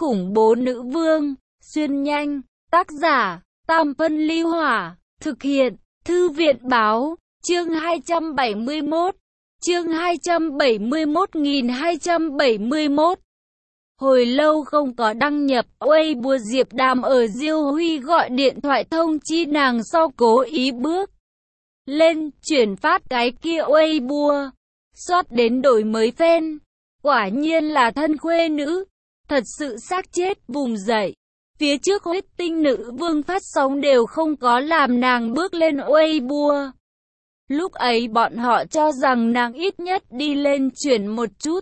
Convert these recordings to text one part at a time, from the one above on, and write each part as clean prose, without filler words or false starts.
khủng bố nữ vương, xuyên nhanh, tác giả, Tam Phân Ly Hỏa, thực hiện, Thư viện Báo, chương 271, chương 271.271. Hồi lâu không có đăng nhập Weibo, Diệp Đàm ở Diêu Huy gọi điện thoại thông chi nàng sau cố ý bước lên chuyển phát cái kia Weibo, soát đến đổi mới fan. Quả nhiên là thân khuê nữ, thật sự xác chết vùng dậy. Phía trước huyết tinh nữ vương phát sóng đều không có làm nàng bước lên Weibo. Lúc ấy bọn họ cho rằng nàng ít nhất đi lên chuyển một chút.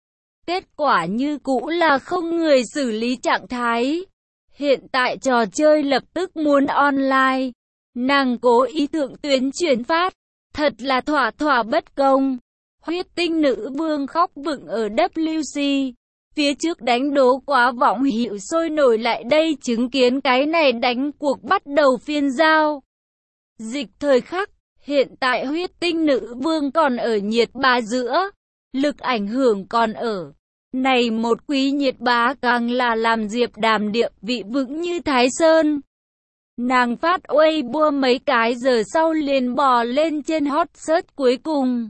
Kết quả như cũ là không người xử lý trạng thái. Hiện tại trò chơi lập tức muốn online. Nàng cố ý thượng tuyến chuyển phát. Thật là thỏa thỏa bất công. Huyết tinh nữ vương khóc vựng ở WC. Phía trước đánh đố quá vọng hiệu sôi nổi lại đây chứng kiến cái này đánh cuộc bắt đầu phiên giao. Dịch thời khắc, hiện tại huyết tinh nữ vương còn ở nhiệt bá giữa. Lực ảnh hưởng còn ở. Này một quý nhiệt bá càng là làm Diệp Đàm địa vị vững như Thái Sơn. Nàng phát Weibo mấy cái giờ sau liền bò lên trên hot search cuối cùng.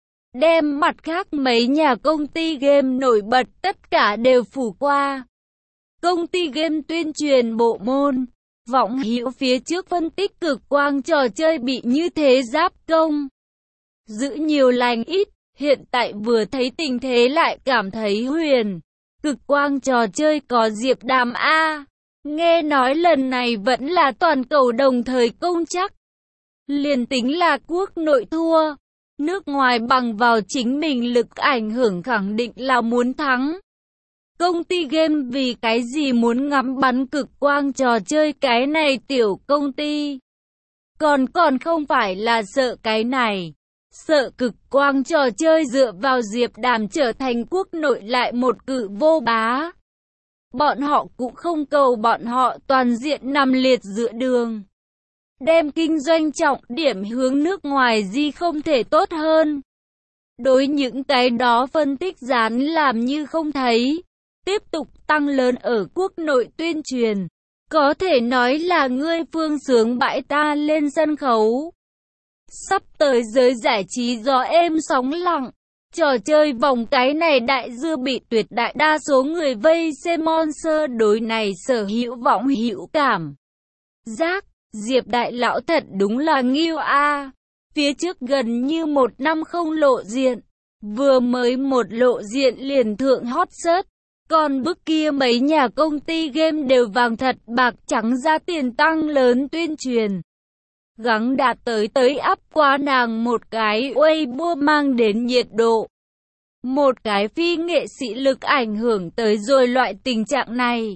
Đem mặt khác mấy nhà công ty game nổi bật tất cả đều phủ qua. Công ty game tuyên truyền bộ môn, vọng hiểu phía trước phân tích cực quang trò chơi bị như thế giáp công. Giữ nhiều lành ít, hiện tại vừa thấy tình thế lại cảm thấy huyền. Cực quang trò chơi có Diệp Đàm A. Nghe nói lần này vẫn là toàn cầu đồng thời công chắc. Liền tính là quốc nội thua. Nước ngoài bằng vào chính mình lực ảnh hưởng khẳng định là muốn thắng. Công ty game vì cái gì muốn ngắm bắn cực quang trò chơi cái này tiểu công ty. Còn không phải là sợ cái này. Sợ cực quang trò chơi dựa vào Diệp Đàm trở thành quốc nội lại một cự vô bá. Bọn họ cũng không cầu bọn họ toàn diện nằm liệt giữa đường. Đem kinh doanh trọng điểm hướng nước ngoài gì không thể tốt hơn. Đối những cái đó phân tích dán làm như không thấy. Tiếp tục tăng lớn ở quốc nội tuyên truyền. Có thể nói là ngươi phương sướng bãi ta lên sân khấu. Sắp tới giới giải trí gió êm sóng lặng. Trò chơi vòng cái này đại dưa bị tuyệt đại đa số người vây xem Monster đối này sở hữu vọng hữu cảm giác. Diệp đại lão thật đúng là nghiêu a. Phía trước gần như một năm không lộ diện. Vừa mới một lộ diện liền thượng hot search. Còn bức kia mấy nhà công ty game đều vàng thật bạc trắng ra tiền tăng lớn tuyên truyền. Gắng đạt tới áp qua nàng một cái Weibo mang đến nhiệt độ. Một cái phi nghệ sĩ lực ảnh hưởng tới rồi loại tình trạng này.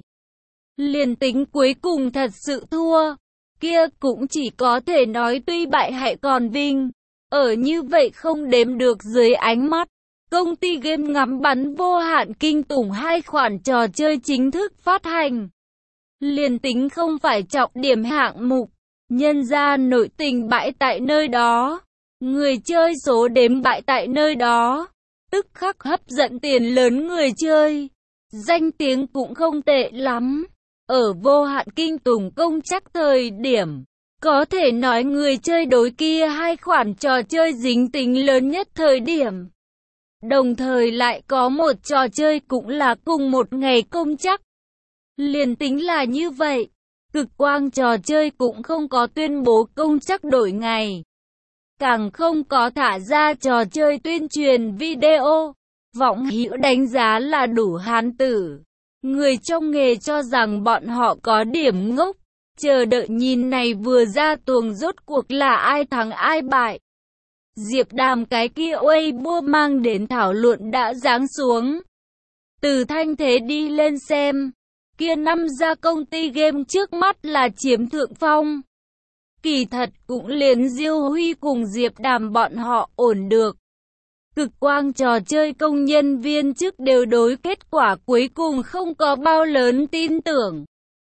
Liền tính cuối cùng thật sự thua. Kia cũng chỉ có thể nói tuy bại hại còn vinh. Ở như vậy không đếm được dưới ánh mắt. Công ty game ngắm bắn vô hạn kinh tủng hai khoản trò chơi chính thức phát hành. Liền tính không phải trọng điểm hạng mục. Nhân ra nội tình bại tại nơi đó. Người chơi số đếm bại tại nơi đó. Tức khắc hấp dẫn tiền lớn người chơi. Danh tiếng cũng không tệ lắm. Ở vô hạn kinh tủng công chắc thời điểm, có thể nói người chơi đối kia hai khoản trò chơi dính tính lớn nhất thời điểm. Đồng thời lại có một trò chơi cũng là cùng một ngày công chắc. Liền tính là như vậy, cực quang trò chơi cũng không có tuyên bố công chắc đổi ngày. Càng không có thả ra trò chơi tuyên truyền video. Vọng hữu đánh giá là đủ hán tử. Người trong nghề cho rằng bọn họ có điểm ngốc, chờ đợi nhìn này vừa ra tuồng rốt cuộc là ai thắng ai bại. Diệp Đàm cái kia Weibo mang đến thảo luận đã giáng xuống. Từ thanh thế đi lên xem, kia năm gia công ty game trước mắt là chiếm thượng phong. Kỳ thật cũng liền Diêu Huy cùng Diệp Đàm bọn họ ổn được. Cực quang trò chơi công nhân viên chức đều đối kết quả cuối cùng không có bao lớn tin tưởng.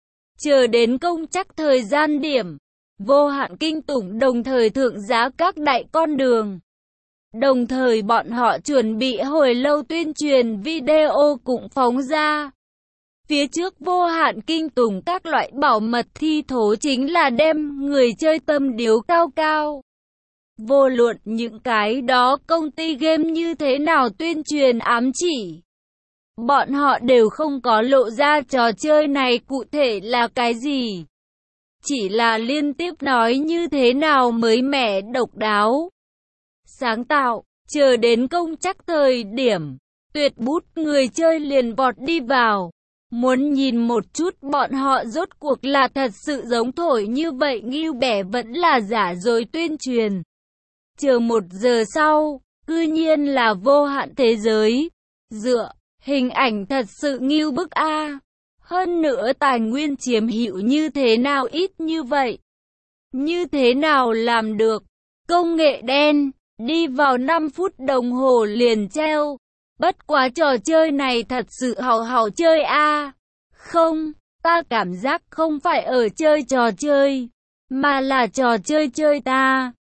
Chờ đến công chắc thời gian điểm, vô hạn kinh tủng đồng thời thượng giá các đại con đường. Đồng thời bọn họ chuẩn bị hồi lâu tuyên truyền video cũng phóng ra. Phía trước vô hạn kinh tủng các loại bảo mật thi thố chính là đem người chơi tâm điếu cao cao. Vô luận những cái đó công ty game như thế nào tuyên truyền ám chỉ, bọn họ đều không có lộ ra trò chơi này cụ thể là cái gì. Chỉ là liên tiếp nói như thế nào mới mẻ độc đáo, sáng tạo, chờ đến công chắc thời điểm, tuyệt bút người chơi liền vọt đi vào. Muốn nhìn một chút bọn họ rốt cuộc là thật sự giống thổi như vậy nghiêu bẻ vẫn là giả dối tuyên truyền. Chờ 1 giờ sau, cư nhiên là vô hạn thế giới. Dựa, hình ảnh thật sự nghiêu bức a. Hơn nữa tài nguyên chiếm hữu như thế nào ít như vậy? Như thế nào làm được? Công nghệ đen, đi vào 5 phút đồng hồ liền treo. Bất quá trò chơi này thật sự hảo chơi a. Không, ta cảm giác không phải ở chơi trò chơi, mà là trò chơi chơi ta.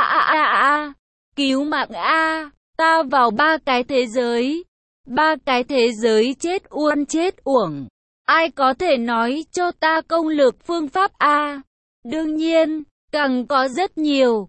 Cứu mạng a, ta vào 3 cái thế giới. 3 cái thế giới chết uổng. Ai có thể nói cho ta công lược phương pháp a? Đương nhiên, càng có rất nhiều.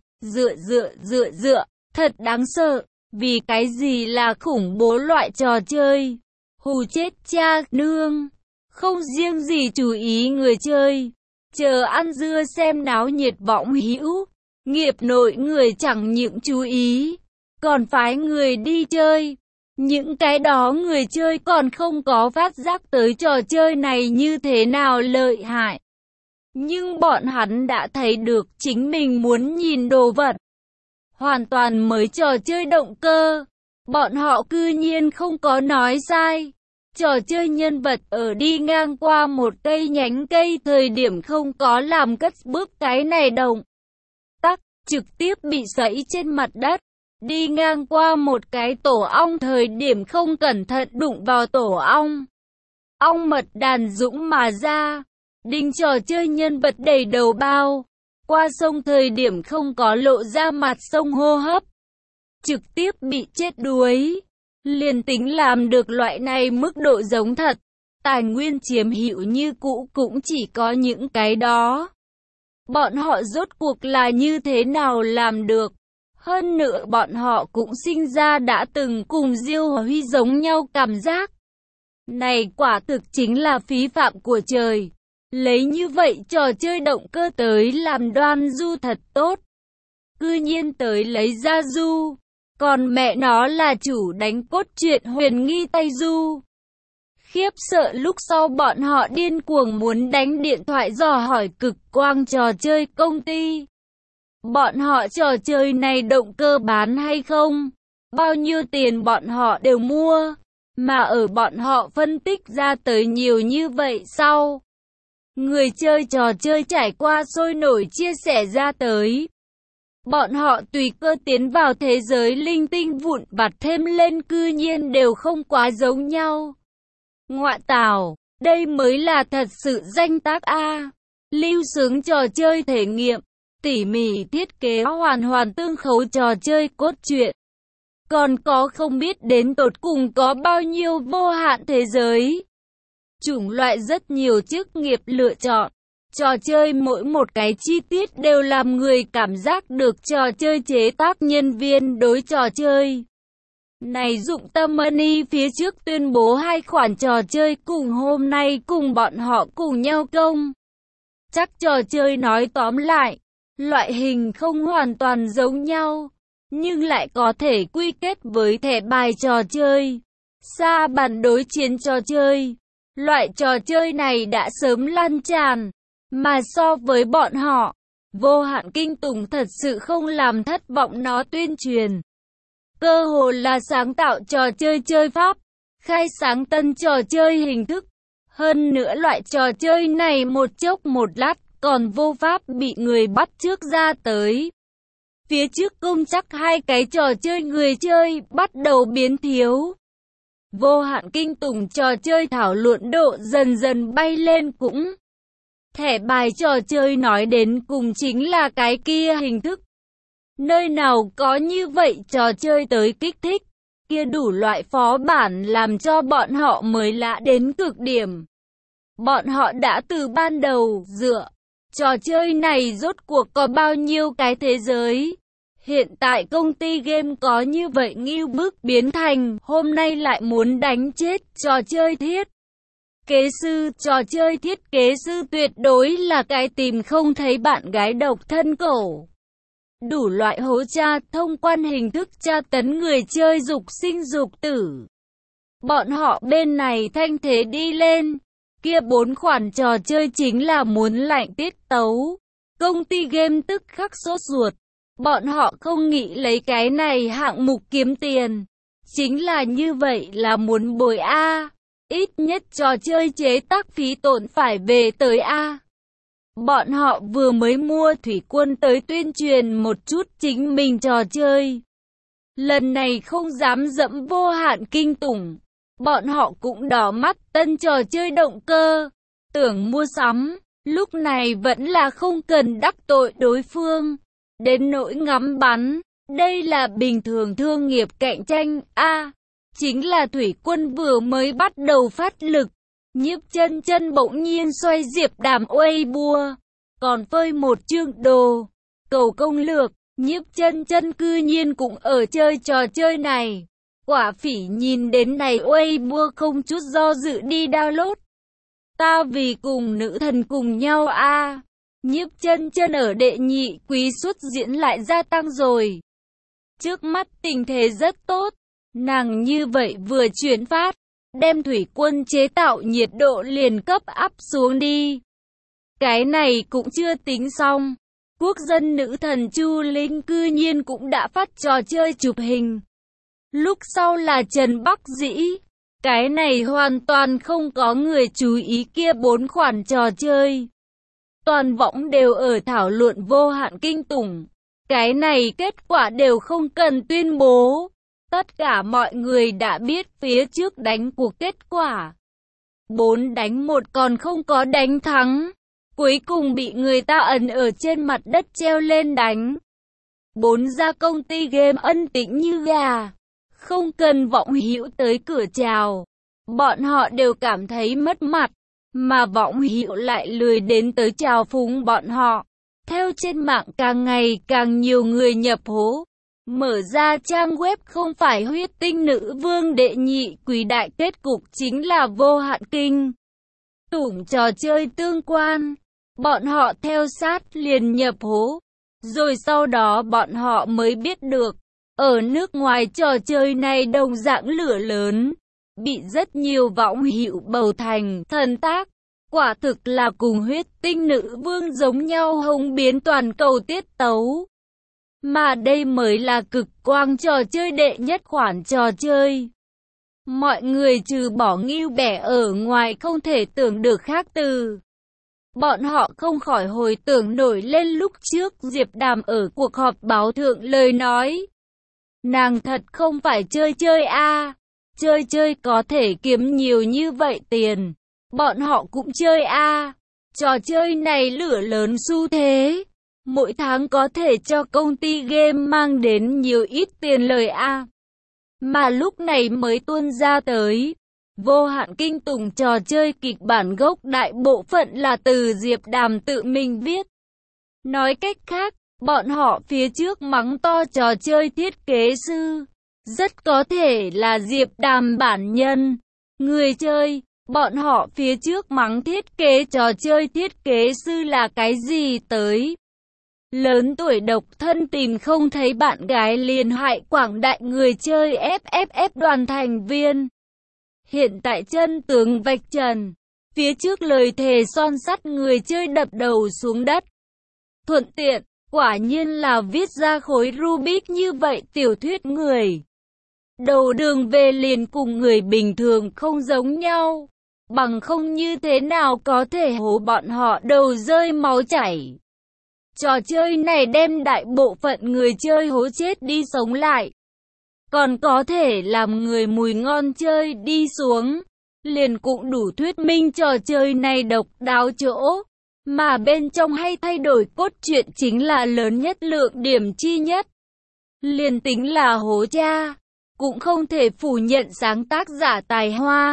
Dựa, thật đáng sợ. Vì cái gì là khủng bố loại trò chơi? Hù chết cha nương. Không riêng gì chú ý người chơi, chờ ăn dưa xem náo nhiệt võng hữu. Nghiệp nội người chẳng những chú ý, còn phái người đi chơi. Những cái đó người chơi còn không có phát giác tới trò chơi này như thế nào lợi hại. Nhưng bọn hắn đã thấy được chính mình muốn nhìn đồ vật. Hoàn toàn mới trò chơi động cơ. Bọn họ cư nhiên không có nói sai. Trò chơi nhân vật ở đi ngang qua một cây nhánh cây thời điểm không có làm cất bước cái này động tác, trực tiếp bị sẫy trên mặt đất. Đi ngang qua một cái tổ ong thời điểm không cẩn thận đụng vào tổ ong. Ong mật đàn dũng mà ra. Đinh trò chơi nhân vật đầy đầu bao. Qua sông thời điểm không có lộ ra mặt sông hô hấp. Trực tiếp bị chết đuối. Liền tính làm được loại này mức độ giống thật, tài nguyên chiếm hữu như cũ cũng chỉ có những cái đó. Bọn họ rốt cuộc là như thế nào làm được? Hơn nữa bọn họ cũng sinh ra đã từng cùng Diêu Huy giống nhau cảm giác. Này quả thực chính là phí phạm của trời. Lấy như vậy trò chơi động cơ tới làm Đoan Du thật tốt. Cư nhiên tới lấy ra Du. Còn mẹ nó là chủ đánh cốt truyện huyền nghi Tây Du. Khiếp sợ lúc sau bọn họ điên cuồng muốn đánh điện thoại dò hỏi Cực Quang trò chơi công ty. Bọn họ trò chơi này động cơ bán hay không? Bao nhiêu tiền bọn họ đều mua. Mà ở bọn họ phân tích ra tới nhiều như vậy sau. Người chơi trò chơi trải qua sôi nổi chia sẻ ra tới. Bọn họ tùy cơ tiến vào thế giới linh tinh vụn vặt thêm lên cư nhiên đều không quá giống nhau. Ngoạ tào, đây mới là thật sự danh tác a. Lưu xướng trò chơi thể nghiệm, tỉ mỉ thiết kế hoàn tương khấu trò chơi cốt truyện. Còn có không biết đến tột cùng có bao nhiêu vô hạn thế giới. Chủng loại rất nhiều chức nghiệp lựa chọn. Trò chơi mỗi một cái chi tiết đều làm người cảm giác được trò chơi chế tác nhân viên đối trò chơi này dụng tâm money phía trước tuyên bố 2 khoản trò chơi cùng hôm nay cùng bọn họ cùng nhau công. Chắc trò chơi nói tóm lại, loại hình không hoàn toàn giống nhau, nhưng lại có thể quy kết với thẻ bài trò chơi, xa bản đối chiến trò chơi. Loại trò chơi này đã sớm lan tràn. Mà so với bọn họ, vô hạn kinh tủng thật sự không làm thất vọng nó tuyên truyền. Cơ hồ là sáng tạo trò chơi chơi pháp, khai sáng tân trò chơi hình thức. Hơn nữa loại trò chơi này một chốc một lát còn vô pháp bị người bắt chước ra tới. Phía trước công chắc 2 cái trò chơi người chơi bắt đầu biến thiếu. Vô hạn kinh tủng trò chơi thảo luận độ dần dần bay lên cũng. Thẻ bài trò chơi nói đến cùng chính là cái kia hình thức. Nơi nào có như vậy trò chơi tới kích thích, kia đủ loại phó bản làm cho bọn họ mới lạ đến cực điểm. Bọn họ đã từ ban đầu dựa trò chơi này rốt cuộc có bao nhiêu cái thế giới. Hiện tại công ty game có như vậy ngưu bức biến thành hôm nay lại muốn đánh chết trò chơi thiết kế sư. Trò chơi thiết kế sư tuyệt đối là cái tìm không thấy bạn gái độc thân cổ. Đủ loại hố tra thông quan hình thức tra tấn người chơi dục sinh dục tử. Bọn họ bên này thanh thế đi lên. Kia 4 khoản trò chơi chính là muốn lạnh tiết tấu. Công ty game tức khắc sốt ruột. Bọn họ không nghĩ lấy cái này hạng mục kiếm tiền. Chính là như vậy là muốn bồi A. Ít nhất trò chơi chế tác phí tổn phải về tới A. Bọn họ vừa mới mua thủy quân tới tuyên truyền một chút chính mình trò chơi. Lần này không dám dẫm vô hạn kinh tủng. Bọn họ cũng đỏ mắt tân trò chơi động cơ. Tưởng mua sắm, lúc này vẫn là không cần đắc tội đối phương. Đến nỗi ngắm bắn, đây là bình thường thương nghiệp cạnh tranh. Chính là thủy quân vừa mới bắt đầu phát lực. Nhiếp chân chân bỗng nhiên xoay Diệp Đàm uây bua. Còn phơi một chương đồ. Cầu công lược, nhiếp chân chân cư nhiên cũng ở chơi trò chơi này. Quả phỉ nhìn đến này uây bua không chút do dự đi download. Ta vì cùng nữ thần cùng nhau Nhiếp chân chân ở đệ nhị quý xuất diễn lại gia tăng rồi. Trước mắt tình thế rất tốt. Nàng như vậy vừa chuyển phát, đem thủy quân chế tạo nhiệt độ liền cấp áp xuống đi. Cái này cũng chưa tính xong. Quốc dân nữ thần Chu Linh cư nhiên cũng đã phát trò chơi chụp hình. Lúc sau là Trần Bắc Dĩ. Cái này hoàn toàn không có người chú ý kia 4 khoản trò chơi. Toàn võng đều ở thảo luận vô hạn kinh tủng. Cái này kết quả đều không cần tuyên bố. Tất cả mọi người đã biết phía trước đánh cuộc kết quả. 4 đánh 1 còn không có đánh thắng. Cuối cùng bị người ta ẩn ở trên mặt đất treo lên đánh. 4 ra công ty game ân tĩnh như gà. Không cần Vọng Hữu tới cửa chào. Bọn họ đều cảm thấy mất mặt. Mà Vọng Hữu lại lười đến tới chào phúng bọn họ. Theo trên mạng càng ngày càng nhiều người nhập hố. Mở ra trang web không phải huyết tinh nữ vương đệ nhị quý đại kết cục chính là vô hạn kinh tủng trò chơi tương quan. Bọn họ theo sát liền nhập hố. Rồi sau đó bọn họ mới biết được. Ở nước ngoài trò chơi này đồng dạng lửa lớn. Bị rất nhiều Võng Hữu bầu thành thần tác. Quả thực là cùng huyết tinh nữ vương giống nhau hống biến toàn cầu tiết tấu. Mà đây mới là cực quang trò chơi đệ nhất khoản trò chơi. Mọi người trừ bỏ Ngưu Bẻ ở ngoài không thể tưởng được khác từ. Bọn họ không khỏi hồi tưởng nổi lên lúc trước Diệp Đàm ở cuộc họp báo thượng lời nói. Nàng thật không phải chơi chơi chơi có thể kiếm nhiều như vậy tiền. Bọn họ cũng chơi trò chơi này lửa lớn xu thế. Mỗi tháng có thể cho công ty game mang đến nhiều ít tiền lời Mà lúc này mới tuôn ra tới. Vô hạn kinh tủng trò chơi kịch bản gốc đại bộ phận là từ Diệp Đàm tự mình viết. Nói cách khác, bọn họ phía trước mắng to trò chơi thiết kế sư. Rất có thể là Diệp Đàm bản nhân. Người chơi, bọn họ phía trước mắng thiết kế trò chơi thiết kế sư là cái gì tới. Lớn tuổi độc thân tìm không thấy bạn gái liền hại quảng đại người chơi FFF đoàn thành viên. Hiện tại chân tướng vạch trần. Phía trước lời thề son sắt người chơi đập đầu xuống đất. Thuận tiện, quả nhiên là viết ra khối Rubik như vậy tiểu thuyết người. Đầu đường về liền cùng người bình thường không giống nhau. Bằng không như thế nào có thể hố bọn họ đầu rơi máu chảy. Trò chơi này đem đại bộ phận người chơi hố chết đi sống lại. Còn có thể làm người mùi ngon chơi đi xuống. Liền cũng đủ thuyết minh trò chơi này độc đáo chỗ. Mà bên trong hay thay đổi cốt truyện chính là lớn nhất lượng điểm chi nhất. Liền tính là hố cha. Cũng không thể phủ nhận sáng tác giả tài hoa.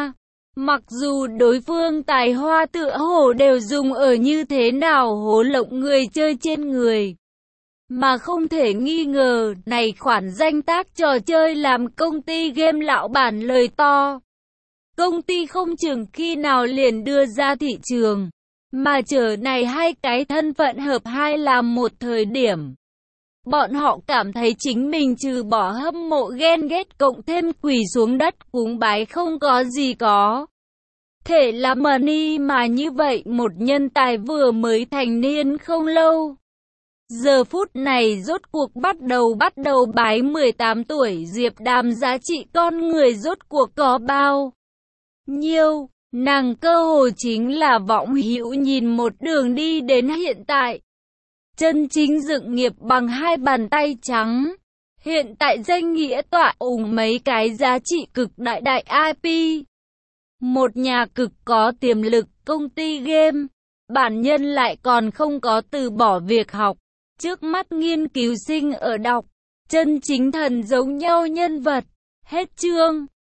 Mặc dù đối phương tài hoa tựa hồ đều dùng ở như thế nào hố lộng người chơi trên người. Mà không thể nghi ngờ, này khoản danh tác trò chơi làm công ty game lão bản lời to. Công ty không chừng khi nào liền đưa ra thị trường. Mà chờ này hai cái thân phận hợp hai làm một thời điểm. Bọn họ cảm thấy chính mình trừ bỏ hâm mộ ghen ghét cộng thêm quỳ xuống đất cúng bái không có gì có thể là money mà như vậy một nhân tài vừa mới thành niên không lâu. Giờ phút này rốt cuộc bắt đầu bái 18 tuổi Diệp Đàm giá trị con người rốt cuộc có bao nhiêu. Nàng cơ hồ chính là vọng hữu nhìn một đường đi đến hiện tại. Chân chính dựng nghiệp bằng hai bàn tay trắng. Hiện tại danh nghĩa tọa ủng mấy cái giá trị cực đại IP. Một nhà cực có tiềm lực công ty game. Bản nhân lại còn không có từ bỏ việc học. Trước mắt nghiên cứu sinh ở đọc. Chân chính thần giống nhau nhân vật. Hết chương.